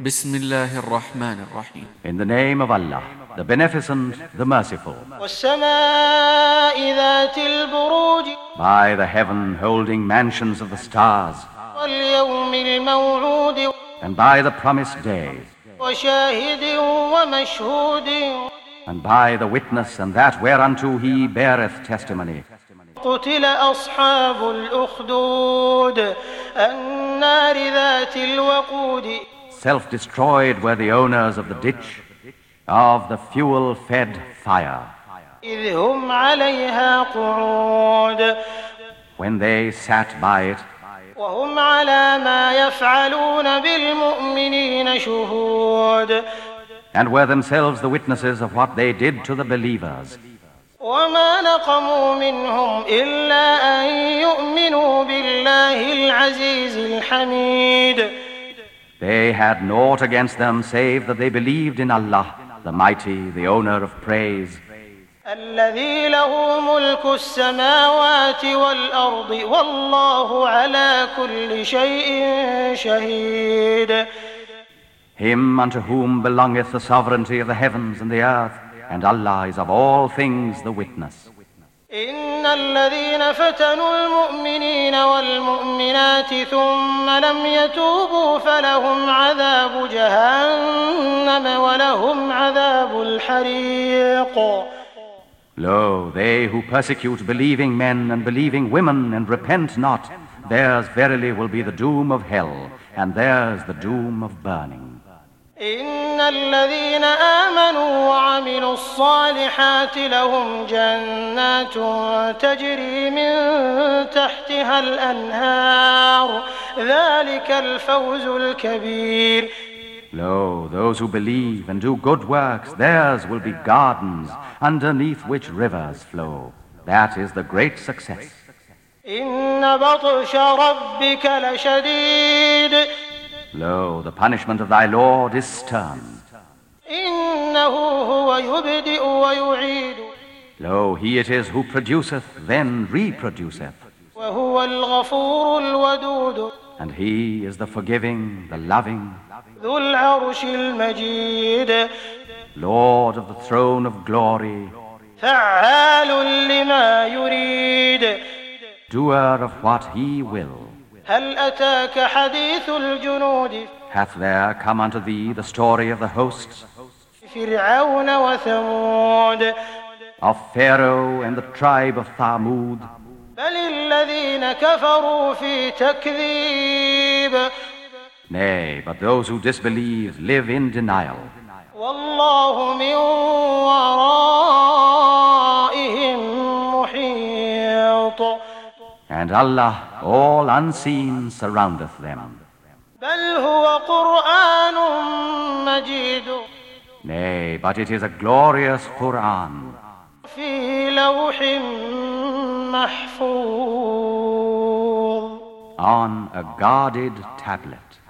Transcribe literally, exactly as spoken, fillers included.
Bismillahir Rahmanir Rahim. In the name of Allah, the Beneficent, the Merciful. وَالسَّمَاءِ ذَاتِ الْبُرُوجِ By the heaven holding mansions of the stars, وَالْيَوْمِ الْمَوْعُودِ and by the promised day, وَشَاهِدٍ وَمَشْهُودٍ and by the witness and that whereunto he beareth testimony. قُتِلَ أَصْحَابُ الْأُخْدُودِ النَّارِ ذَاتِ الْوَقُودِ Self-destroyed were the owners of the ditch, of the fuel-fed fire, إِذْ هُمْ عَلَيْهَا قُعُودٌ when they sat by it, وَهُمْ عَلَى مَا يَفْعَلُونَ بِالْمُؤْمِنِينَ شُهُودٌ and were themselves the witnesses of what they did to the believers. وَمَا نَقَمُوا مِنْهُمْ إِلَّا أَن يُؤْمِنُوا بِاللَّهِ الْعَزِيزِ الْحَمِيدِ They had naught against them save that they believed in Allah, the Mighty, the Owner of praise, الذي له ملك السماوات والأرض والله على كل شيء شهيد Him unto whom belongeth the sovereignty of the heavens and the earth, and Allah is of all things the witness. إن الذين فتنوا المؤمنين والمؤمنات ثم لم يتوبوا فلهم عذاب جهنم ولهم عذاب الحريق Lo, they who persecute believing men and believing women and repent not, theirs verily will be the doom of hell, and theirs the doom of burning. إن الذين آمنوا وعملوا الصالحات لهم جنات تجري من تحتها الأنهار ذلك الفوز الكبير Lo, those who believe and do good works, theirs will be gardens underneath which rivers flow. That is the great success. إن بطش ربك لشديد Lo, the punishment of thy Lord is stern. إنه هو يبدئ ويعيد Lo, he it is who produceth, then reproduceth. وهو الغفور الودود And he is the forgiving, the loving, ذو العرش المجيد Lord of the throne of glory, فعال لما يريد doer of what he will. هل أتاك حديث الجنود Hath there come unto thee the story of the hosts, فرعون وثمود of Pharaoh and the tribe of Thamud? بل الذين كفروا في تكذيب Nay, but those who disbelieve live in denial. والله من ورائهم محيط And Allah, all unseen, surroundeth them. بل هو قرآن مجيد Nay, but it is a glorious Qur'an, في لوح محفوظ on a guarded tablet.